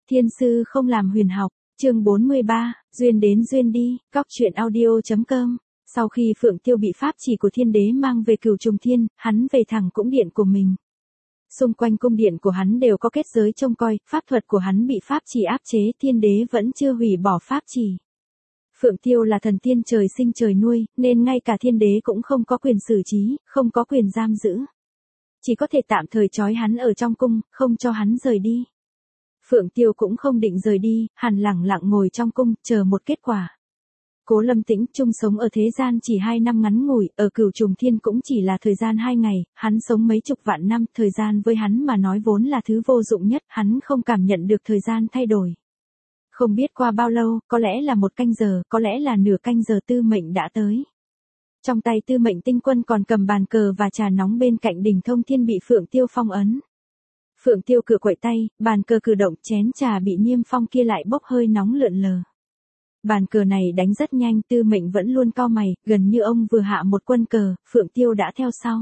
Thiên sư không làm huyền học, chương 43, duyên đến duyên đi, góc chuyện audio.com. Sau khi Phượng Tiêu bị pháp chỉ của thiên đế mang về Cửu Trùng Thiên, hắn về thẳng cung điện của mình. Xung quanh cung điện của hắn đều có kết giới trông coi, pháp thuật của hắn bị pháp chỉ áp chế, thiên đế vẫn chưa hủy bỏ pháp chỉ. Phượng Tiêu là thần tiên trời sinh trời nuôi, nên ngay cả thiên đế cũng không có quyền xử trí, không có quyền giam giữ. Chỉ có thể tạm thời trói hắn ở trong cung, không cho hắn rời đi. Phượng Tiêu cũng không định rời đi, hắn lẳng lặng ngồi trong cung, chờ một kết quả. Cố Lâm Tĩnh chung sống ở thế gian chỉ 2 năm ngắn ngủi, ở Cửu Trùng Thiên cũng chỉ là thời gian 2 ngày, hắn sống mấy chục vạn năm, thời gian với hắn mà nói vốn là thứ vô dụng nhất, hắn không cảm nhận được thời gian thay đổi. Không biết qua bao lâu, có lẽ là 1 canh giờ, có lẽ là nửa canh giờ Tư Mệnh đã tới. Trong tay Tư Mệnh Tinh Quân còn cầm bàn cờ và trà nóng bên cạnh đỉnh Thông Thiên bị Phượng Tiêu phong ấn. Phượng Tiêu cử quậy tay, bàn cờ cử động, chén trà bị niêm phong kia lại bốc hơi nóng lượn lờ. Bàn cờ này đánh rất nhanh, Tư Mệnh vẫn luôn cau mày, gần như ông vừa hạ một quân cờ, Phượng Tiêu đã theo sau.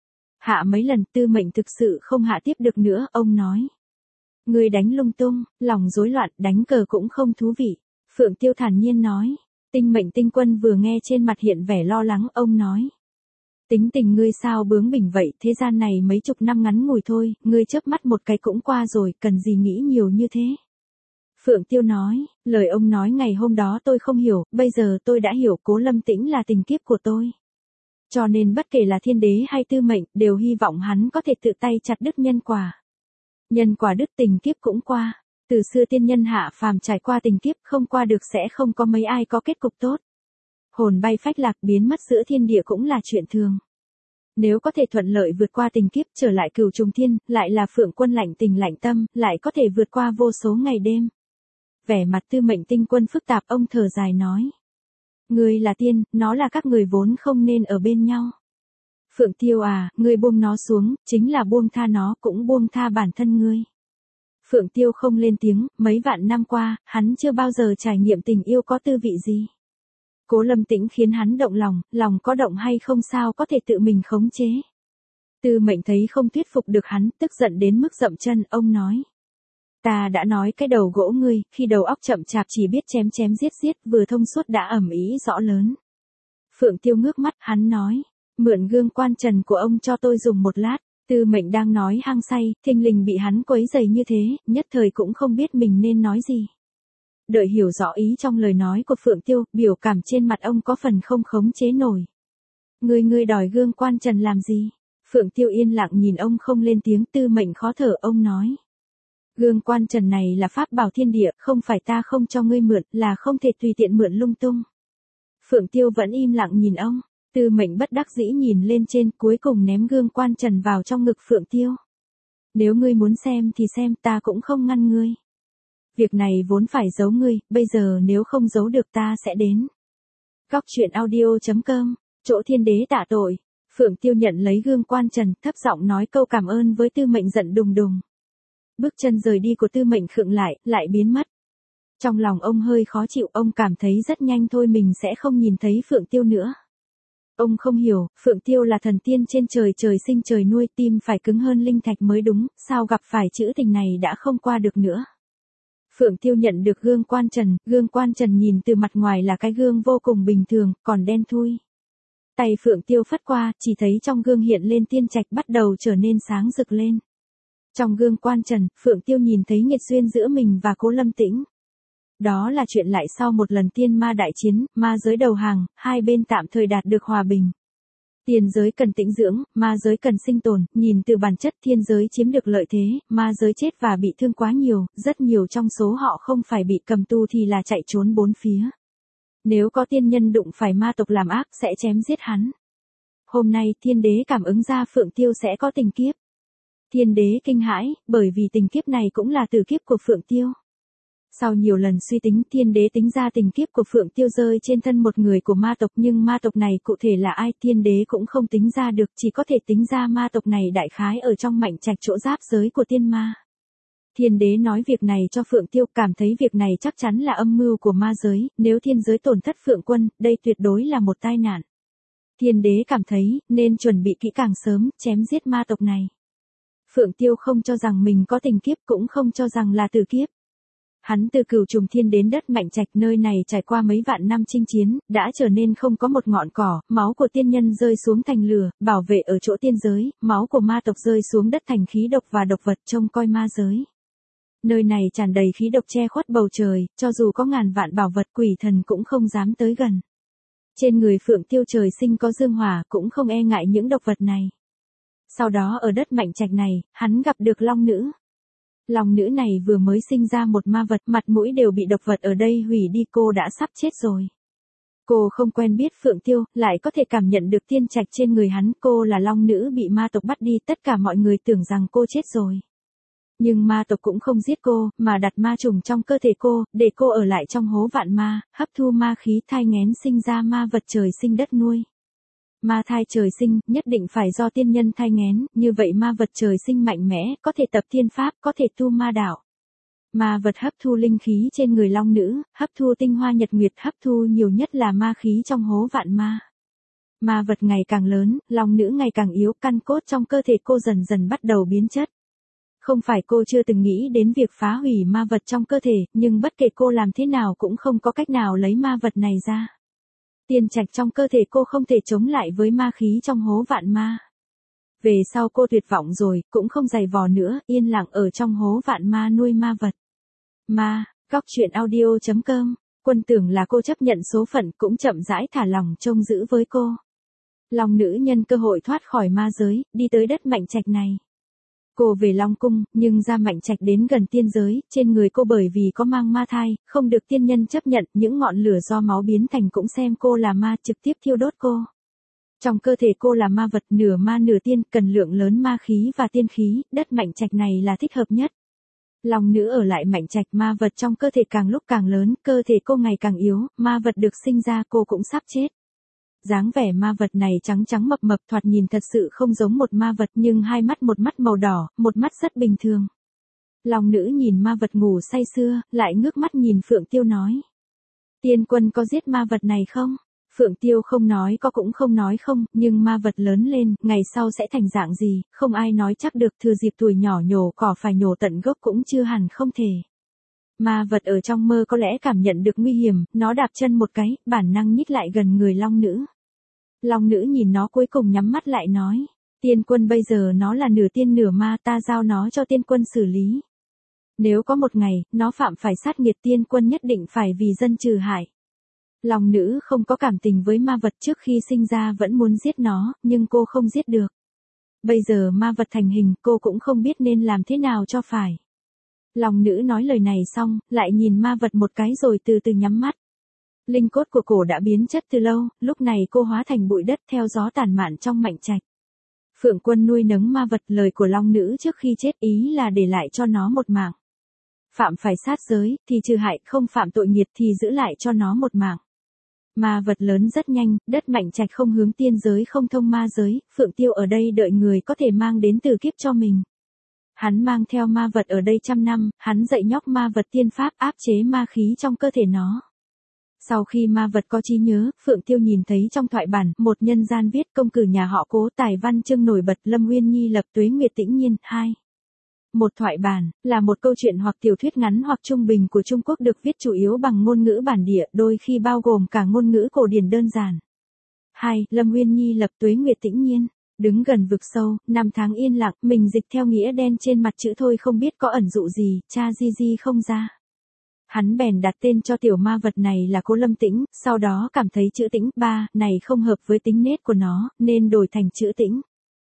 Hạ mấy lần, Tư Mệnh thực sự không hạ tiếp được nữa, ông nói. Người đánh lung tung, lòng rối loạn, đánh cờ cũng không thú vị. Phượng Tiêu thản nhiên nói. Tinh Mệnh Tinh Quân vừa nghe trên mặt hiện vẻ lo lắng, ông nói. Tính tình ngươi sao bướng bỉnh vậy, thế gian này mấy chục năm ngắn ngủi thôi, ngươi chớp mắt một cái cũng qua rồi, cần gì nghĩ nhiều như thế. Phượng Tiêu nói, lời ông nói ngày hôm đó tôi không hiểu, bây giờ tôi đã hiểu, Cố Lâm Tĩnh là tình kiếp của tôi. Cho nên bất kể là thiên đế hay Tư Mệnh, đều hy vọng hắn có thể tự tay chặt đứt nhân quả. Nhân quả đứt tình kiếp cũng qua. Từ xưa tiên nhân hạ phàm trải qua tình kiếp, không qua được sẽ không có mấy ai có kết cục tốt. Hồn bay phách lạc biến mất giữa thiên địa cũng là chuyện thường. Nếu có thể thuận lợi vượt qua tình kiếp trở lại Cửu Trùng Thiên, lại là Phượng Quân lạnh tình lạnh tâm, lại có thể vượt qua vô số ngày đêm. Vẻ mặt Tư Mệnh Tinh Quân phức tạp, ông thở dài nói. Ngươi là tiên, nó là các người vốn không nên ở bên nhau. Phượng Tiêu à, ngươi buông nó xuống, chính là buông tha nó, cũng buông tha bản thân ngươi. Phượng Tiêu không lên tiếng, mấy vạn năm qua, hắn chưa bao giờ trải nghiệm tình yêu có tư vị gì. Cố Lâm Tĩnh khiến hắn động lòng có động hay không sao có thể tự mình khống chế. Tư Mệnh thấy không thuyết phục được hắn, tức giận đến mức dậm chân, ông nói. Ta đã nói cái đầu gỗ ngươi, khi đầu óc chậm chạp chỉ biết chém chém giết, vừa thông suốt đã ầm ĩ rõ lớn. Phượng Tiêu ngước mắt, hắn nói, mượn gương quan trần của ông cho tôi dùng một lát. Tư Mệnh đang nói hăng say, thình lình bị hắn quấy rầy như thế, nhất thời cũng không biết mình nên nói gì. Đợi hiểu rõ ý trong lời nói của Phượng Tiêu, biểu cảm trên mặt ông có phần không khống chế nổi. Ngươi đòi gương quan trần làm gì? Phượng Tiêu yên lặng nhìn ông không lên tiếng. Tư Mệnh khó thở, ông nói. Gương quan trần này là pháp bảo thiên địa, không phải ta không cho ngươi mượn, là không thể tùy tiện mượn lung tung. Phượng Tiêu vẫn im lặng nhìn ông. Tư Mệnh bất đắc dĩ nhìn lên trên, cuối cùng ném gương quan trần vào trong ngực Phượng Tiêu. Nếu ngươi muốn xem thì xem, ta cũng không ngăn ngươi. Việc này vốn phải giấu ngươi, bây giờ nếu không giấu được ta sẽ đến. Góc chuyện audio.com, chỗ thiên đế tạ tội. Phượng Tiêu nhận lấy gương quan trần, thấp giọng nói câu cảm ơn với Tư Mệnh giận đùng đùng. Bước chân rời đi của Tư Mệnh khựng lại biến mất. Trong lòng ông hơi khó chịu, ông cảm thấy rất nhanh thôi mình sẽ không nhìn thấy Phượng Tiêu nữa. Ông không hiểu, Phượng Tiêu là thần tiên trên trời trời sinh trời nuôi, tim phải cứng hơn linh thạch mới đúng, sao gặp phải chữ tình này đã không qua được nữa. Phượng Tiêu nhận được gương quan trần nhìn từ mặt ngoài là cái gương vô cùng bình thường, còn đen thui. Tay Phượng Tiêu phất qua, chỉ thấy trong gương hiện lên tiên trạch bắt đầu trở nên sáng rực lên. Trong gương quan trần, Phượng Tiêu nhìn thấy nghiệt duyên giữa mình và Cố Lâm Tĩnh. Đó là chuyện lại sau một lần tiên ma đại chiến, ma giới đầu hàng, hai bên tạm thời đạt được hòa bình. Tiên giới cần tĩnh dưỡng, ma giới cần sinh tồn, nhìn từ bản chất thiên giới chiếm được lợi thế, ma giới chết và bị thương quá nhiều, rất nhiều trong số họ không phải bị cầm tù thì là chạy trốn bốn phía. Nếu có tiên nhân đụng phải ma tộc làm ác sẽ chém giết hắn. Hôm nay thiên đế cảm ứng ra Phượng Tiêu sẽ có tình kiếp. Thiên đế kinh hãi, bởi vì tình kiếp này cũng là tử kiếp của Phượng Tiêu. Sau nhiều lần suy tính, thiên đế tính ra tình kiếp của Phượng Tiêu rơi trên thân một người của ma tộc, nhưng ma tộc này cụ thể là ai thiên đế cũng không tính ra được, chỉ có thể tính ra ma tộc này đại khái ở trong mệnh trạch chỗ giáp giới của tiên ma. Thiên đế nói việc này cho Phượng Tiêu, cảm thấy việc này chắc chắn là âm mưu của ma giới, nếu thiên giới tổn thất Phượng Quân, đây tuyệt đối là một tai nạn. Thiên đế cảm thấy, nên chuẩn bị kỹ càng sớm, chém giết ma tộc này. Phượng Tiêu không cho rằng mình có tình kiếp, cũng không cho rằng là tử kiếp. Hắn từ Cửu Trùng Thiên đến đất Mạnh Trạch, nơi này trải qua mấy vạn năm chinh chiến, đã trở nên không có một ngọn cỏ, máu của tiên nhân rơi xuống thành lửa, bảo vệ ở chỗ tiên giới, máu của ma tộc rơi xuống đất thành khí độc và độc vật trông coi ma giới. Nơi này tràn đầy khí độc che khuất bầu trời, cho dù có ngàn vạn bảo vật quỷ thần cũng không dám tới gần. Trên người Phượng Tiêu trời sinh có dương hỏa, cũng không e ngại những độc vật này. Sau đó ở đất Mạnh Trạch này, hắn gặp được Long Nữ. Long Nữ này vừa mới sinh ra một ma vật, mặt mũi đều bị độc vật ở đây hủy đi, cô đã sắp chết rồi. Cô không quen biết Phượng Tiêu, lại có thể cảm nhận được tiên trạch trên người hắn, cô là Long Nữ bị ma tộc bắt đi, tất cả mọi người tưởng rằng cô chết rồi. Nhưng ma tộc cũng không giết cô, mà đặt ma trùng trong cơ thể cô, để cô ở lại trong hố vạn ma, hấp thu ma khí thai nghén sinh ra ma vật trời sinh đất nuôi. Ma thai trời sinh, nhất định phải do tiên nhân thai nghén, như vậy ma vật trời sinh mạnh mẽ, có thể tập thiên pháp, có thể tu ma đạo. Ma vật hấp thu linh khí trên người Long Nữ, hấp thu tinh hoa nhật nguyệt, hấp thu nhiều nhất là ma khí trong hố vạn ma. Ma vật ngày càng lớn, Long Nữ ngày càng yếu, căn cốt trong cơ thể cô dần dần bắt đầu biến chất. Không phải cô chưa từng nghĩ đến việc phá hủy ma vật trong cơ thể, nhưng bất kể cô làm thế nào cũng không có cách nào lấy ma vật này ra. Tiên trạch trong cơ thể cô không thể chống lại với ma khí trong hố vạn ma. Về sau cô tuyệt vọng rồi, cũng không giày vò nữa, yên lặng ở trong hố vạn ma nuôi ma vật. Ma, góc truyện audio.com, Quân tưởng là cô chấp nhận số phận, cũng chậm rãi thả lòng trông giữ với cô. Long Nữ nhân cơ hội thoát khỏi ma giới, đi tới đất Mạnh Trạch này. Cô về Long Cung, nhưng ra Mạnh Trạch đến gần tiên giới, trên người cô bởi vì có mang ma thai, không được tiên nhân chấp nhận, những ngọn lửa do máu biến thành cũng xem cô là ma, trực tiếp thiêu đốt cô. Trong cơ thể cô là ma vật, nửa ma nửa tiên, cần lượng lớn ma khí và tiên khí, đất Mạnh Trạch này là thích hợp nhất. Long Nữ ở lại Mạnh Trạch, ma vật trong cơ thể càng lúc càng lớn, cơ thể cô ngày càng yếu, ma vật được sinh ra cô cũng sắp chết. Dáng vẻ ma vật này trắng trắng mập mập, thoạt nhìn thật sự không giống một ma vật, nhưng hai mắt, một mắt màu đỏ, một mắt rất bình thường. Long Nữ nhìn ma vật ngủ say sưa, lại ngước mắt nhìn Phượng Tiêu nói. Tiên quân có giết ma vật này không? Phượng Tiêu không nói có cũng không nói không, nhưng ma vật lớn lên, ngày sau sẽ thành dạng gì, không ai nói chắc được, thừa dịp tuổi nhỏ nhổ cỏ phải nhổ tận gốc cũng chưa hẳn không thể. Ma vật ở trong mơ có lẽ cảm nhận được nguy hiểm, nó đạp chân một cái, bản năng nhích lại gần người Long Nữ. Long Nữ nhìn nó cuối cùng nhắm mắt lại nói. Tiên quân bây giờ nó là nửa tiên nửa ma, ta giao nó cho tiên quân xử lý. Nếu có một ngày, nó phạm phải sát nghiệt, tiên quân nhất định phải vì dân trừ hại. Long Nữ không có cảm tình với ma vật, trước khi sinh ra vẫn muốn giết nó, nhưng cô không giết được. Bây giờ ma vật thành hình, cô cũng không biết nên làm thế nào cho phải. Long Nữ nói lời này xong, lại nhìn ma vật một cái rồi từ từ nhắm mắt. Linh cốt của cổ đã biến chất từ lâu, lúc này cô hóa thành bụi đất theo gió tản mạn trong Mạnh Trạch. Phượng Quân nuôi nấng ma vật, lời của Long Nữ trước khi chết ý là để lại cho nó một mạng. Phạm phải sát giới, thì trừ hại, không phạm tội nghiệt thì giữ lại cho nó một mạng. Ma vật lớn rất nhanh, đất Mạnh Trạch không hướng tiên giới không thông ma giới, Phượng Tiêu ở đây đợi người có thể mang đến từ kiếp cho mình. Hắn mang theo ma vật ở đây trăm năm, hắn dạy nhóc ma vật tiên pháp áp chế ma khí trong cơ thể nó. Sau khi ma vật có trí nhớ, Phượng Tiêu nhìn thấy trong thoại bản, một nhân gian viết công cử nhà họ Cố, tài văn chương nổi bật, Lâm Uyên Nhi lập, Tuế Nguyệt Tĩnh Nhiên. 2. Một thoại bản, là một câu chuyện hoặc tiểu thuyết ngắn hoặc trung bình của Trung Quốc được viết chủ yếu bằng ngôn ngữ bản địa, đôi khi bao gồm cả ngôn ngữ cổ điển đơn giản. 2. Lâm Uyên Nhi lập, Tuế Nguyệt Tĩnh Nhiên. Đứng gần vực sâu, năm tháng yên lặng, mình dịch theo nghĩa đen trên mặt chữ thôi không biết có ẩn dụ gì, cha di không ra. Hắn bèn đặt tên cho tiểu ma vật này là Cố Lâm Tĩnh, sau đó cảm thấy chữ Tĩnh này không hợp với tính nết của nó, nên đổi thành chữ Tĩnh.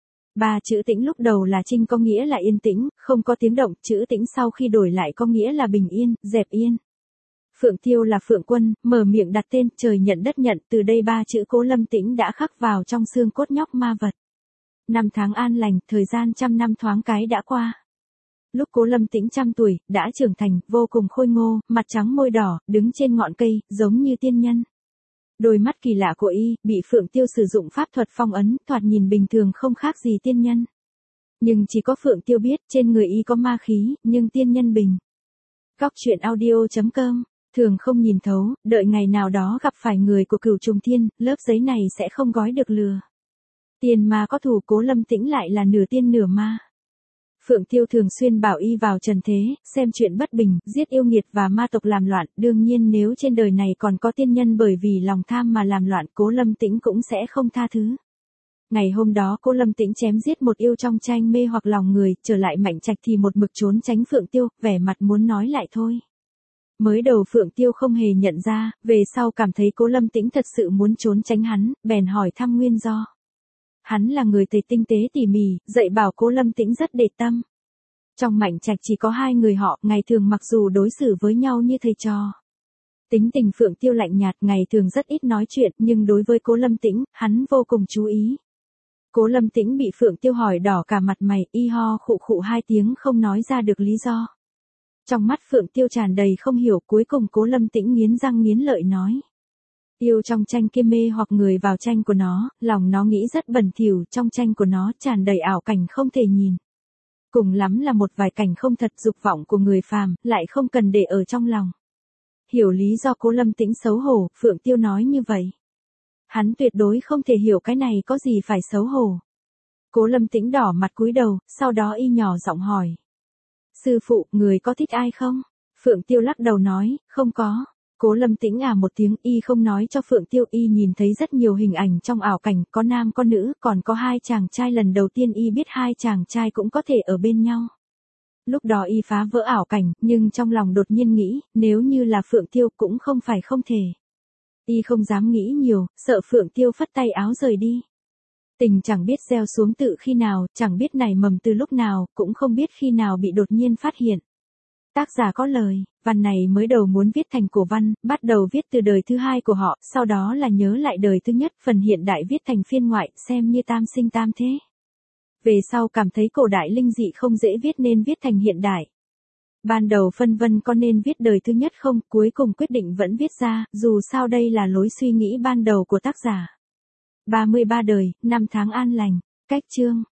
Chữ Tĩnh lúc đầu là trinh có nghĩa là yên tĩnh, không có tiếng động, chữ Tĩnh sau khi đổi lại có nghĩa là bình yên, dẹp yên. Phượng Tiêu là Phượng Quân, mở miệng đặt tên, trời nhận đất nhận, từ đây 3 chữ Cố Lâm Tĩnh đã khắc vào trong xương cốt nhóc ma vật. Năm tháng an lành, thời gian trăm năm thoáng cái đã qua. Lúc Cố Lâm Tĩnh 100 tuổi, đã trưởng thành, vô cùng khôi ngô, mặt trắng môi đỏ, đứng trên ngọn cây, giống như tiên nhân. Đôi mắt kỳ lạ của y, bị Phượng Tiêu sử dụng pháp thuật phong ấn, thoạt nhìn bình thường không khác gì tiên nhân. Nhưng chỉ có Phượng Tiêu biết, trên người y có ma khí, nhưng tiên nhân bình. Góc truyện audio.com, thường không nhìn thấu, đợi ngày nào đó gặp phải người của Cửu Trùng Thiên, lớp giấy này sẽ không gói được lừa. Tiên ma có thù, Cố Lâm Tĩnh lại là nửa tiên nửa ma. Phượng Tiêu thường xuyên bảo y vào trần thế, xem chuyện bất bình, giết yêu nghiệt và ma tộc làm loạn, đương nhiên nếu trên đời này còn có tiên nhân bởi vì lòng tham mà làm loạn, Cố Lâm Tĩnh cũng sẽ không tha thứ. Ngày hôm đó Cố Lâm Tĩnh chém giết một yêu trong tranh mê hoặc lòng người, trở lại Mạnh Trạch thì một mực trốn tránh Phượng Tiêu, vẻ mặt muốn nói lại thôi. Mới đầu Phượng Tiêu không hề nhận ra, về sau cảm thấy Cố Lâm Tĩnh thật sự muốn trốn tránh hắn, bèn hỏi thăm nguyên do. Hắn là người thầy tinh tế tỉ mỉ, dạy bảo Cố Lâm Tĩnh rất để tâm. Trong Mạnh Trạch chỉ có hai người họ, ngày thường mặc dù đối xử với nhau như thầy trò. Tính tình Phượng Tiêu lạnh nhạt, ngày thường rất ít nói chuyện, nhưng đối với Cố Lâm Tĩnh, hắn vô cùng chú ý. Cố Lâm Tĩnh bị Phượng Tiêu hỏi đỏ cả mặt mày, y ho khụ khụ hai tiếng không nói ra được lý do. Trong mắt Phượng Tiêu tràn đầy không hiểu, cuối cùng Cố Lâm Tĩnh nghiến răng nghiến lợi nói. Yêu trong tranh kia mê hoặc người vào tranh của nó, lòng nó nghĩ rất bẩn thỉu, trong tranh của nó tràn đầy ảo cảnh không thể nhìn. Cùng lắm là một vài cảnh không thật, dục vọng của người phàm, lại không cần để ở trong lòng. Hiểu lý do Cố Lâm Tĩnh xấu hổ, Phượng Tiêu nói như vậy. Hắn tuyệt đối không thể hiểu cái này có gì phải xấu hổ. Cố Lâm Tĩnh đỏ mặt cúi đầu, sau đó y nhỏ giọng hỏi. Sư phụ, người có thích ai không? Phượng Tiêu lắc đầu nói, không có. Cố Lâm Tĩnh một tiếng, y không nói cho Phượng Tiêu, y nhìn thấy rất nhiều hình ảnh trong ảo cảnh, có nam có nữ, còn có hai chàng trai, lần đầu tiên y biết hai chàng trai cũng có thể ở bên nhau. Lúc đó y phá vỡ ảo cảnh, nhưng trong lòng đột nhiên nghĩ, nếu như là Phượng Tiêu cũng không phải không thể. Y không dám nghĩ nhiều, sợ Phượng Tiêu phất tay áo rời đi. Tình chẳng biết gieo xuống tự khi nào, chẳng biết nảy mầm từ lúc nào, cũng không biết khi nào bị đột nhiên phát hiện. Tác giả có lời, văn này mới đầu muốn viết thành cổ văn, bắt đầu viết từ đời thứ hai của họ, sau đó là nhớ lại đời thứ nhất, phần hiện đại viết thành phiên ngoại, xem như tam sinh tam thế. Về sau cảm thấy cổ đại linh dị không dễ viết nên viết thành hiện đại. Ban đầu phân vân có nên viết đời thứ nhất không, cuối cùng quyết định vẫn viết ra, dù sao đây là lối suy nghĩ ban đầu của tác giả. 33 đời, 5 tháng an lành, cách chương.